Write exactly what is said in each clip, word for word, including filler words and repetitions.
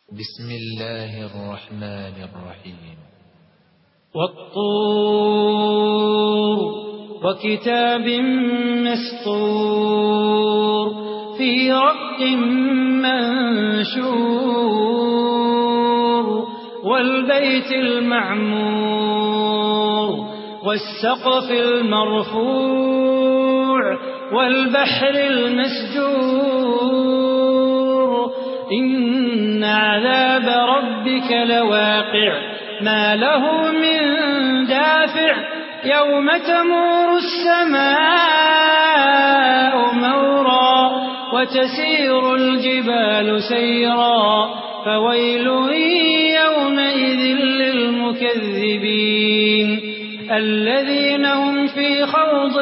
بسم الله الرحمن الرحيم. والطور وكتاب مسطور في رق منشور والبيت المعمور والسقف المرفوع والبحر المسجور إن عذاب ربك لواقع ما له من دافع يوم تمور السماء مورا وتسير الجبال سيرا فويل يومئذ للمكذبين الذين هم في خوض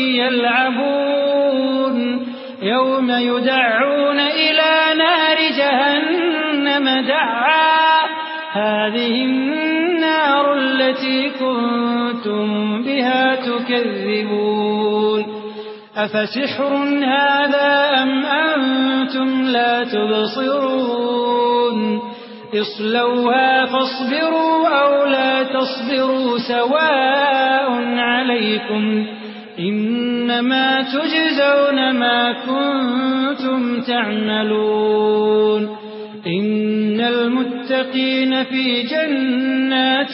يلعبون يوم يدعون إلى نار جهنم دعا هذه النار التي كنتم بها تكذبون أفسحر هذا أم أنتم لا تبصرون اصلوها فاصبروا أو لا تصبروا سواء عليكم إنما تجزون ما كنتم تعملون إن المتقين في جنات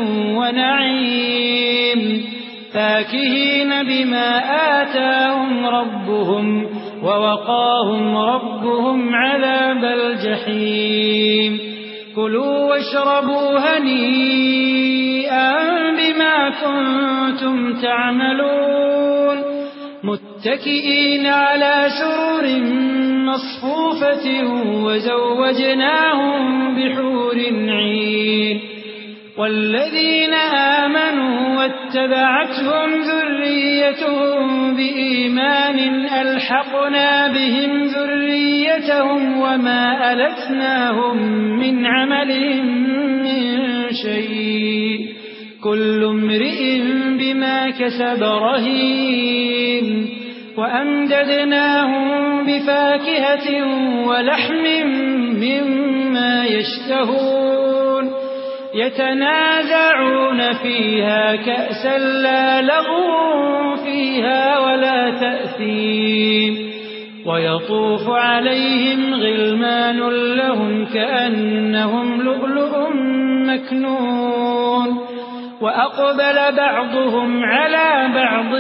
ونعيم فاكهين بما آتاهم ربهم ووقاهم ربهم عذاب الجحيم كلوا واشربوا هنيئا بما كنتم تعملون متكئين على سرر مصفوفة وزوجناهم بحور عين والذين آمنوا واتبعتهم ذريتهم بإيمان ألحقنا بهم ذريتهم وما ألتناهم من عملهم من شيء كل امرئ بما كسب رهين وأمددناهم بفاكهة ولحم مما يشتهون يتنازعون فيها كأسا لا لغو فيها ولا تأثيم ويطوف عليهم غلمان لهم كأنهم لؤلؤ مكنون وأقبل بعضهم على بعض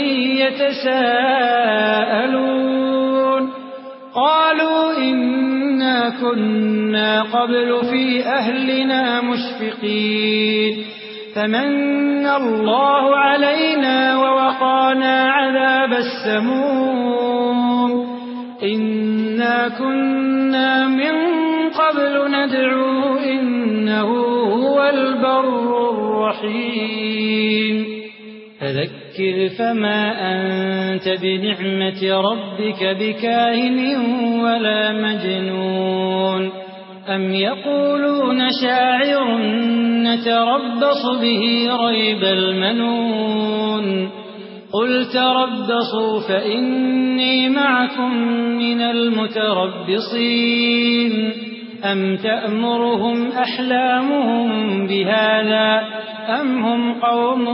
يتساءلون قالوا إنا كنا قبل في أهلنا مشفقين فمن الله علينا ووقانا عذاب السموم إنا كنا من قبل ندعوه إنه هو البر الرحيم فذكر فما أنت بنعمة ربك بكاهن ولا مجنون أم يقولون شاعر نتربص به ريب المنون قل تربصوا فإني معكم من المتربصين أم تأمرهم أحلامهم بهذا أم هم قوم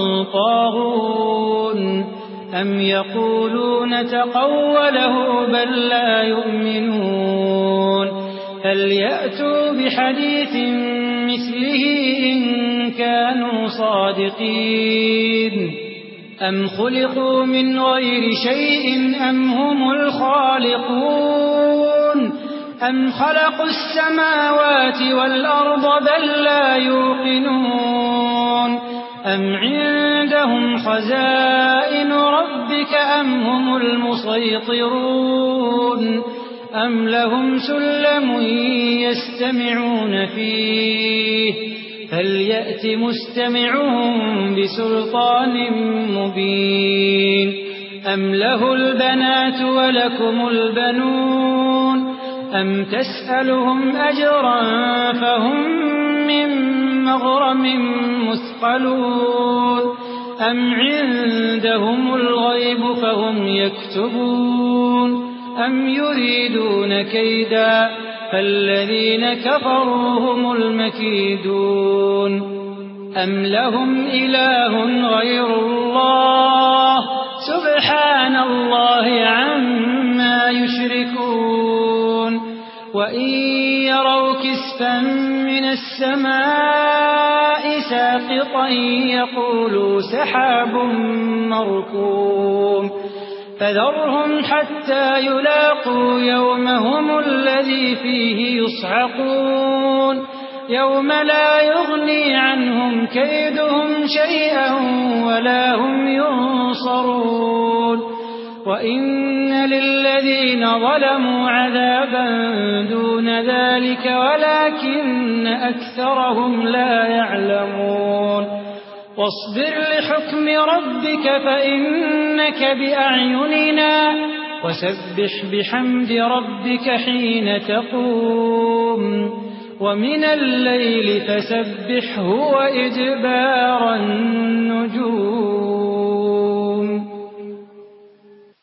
طاغون أم يقولون تقوله بل لا يؤمنون فليأتوا بحديث مثله إن كانوا صادقين أم خلقوا من غير شيء أم هم الخالقون أم خلقوا السماوات والأرض بل لا يوقنون أم عندهم خزائن ربك أم هم المسيطرون أم لهم سلم يستمعون فيه فليأت مستمعهم بسلطان مبين أم له البنات ولكم البنون أم تسألهم أجرا فهم من مغرم مثقلون أم عندهم الغيب فهم يكتبون أم يريدون كيدا فالذين كفروا هم المكيدون أم لهم إله غير الله سبحان الله عما يشركون وإن يروا كسفا من السماء ساقطا يقولوا سحاب مركوم فذرهم حتى يلاقوا يومهم الذي فيه يصعقون يوم لا يغني عنهم كيدهم شيئا ولا هم ينصرون وإن للذين ظلموا عذابا دون ذلك ولكن أكثرهم لا يعلمون واصبر لحكم ربك فإنك بأعيننا وسبح بحمد ربك حين تقوم ومن الليل فسبحه وإدبار النجوم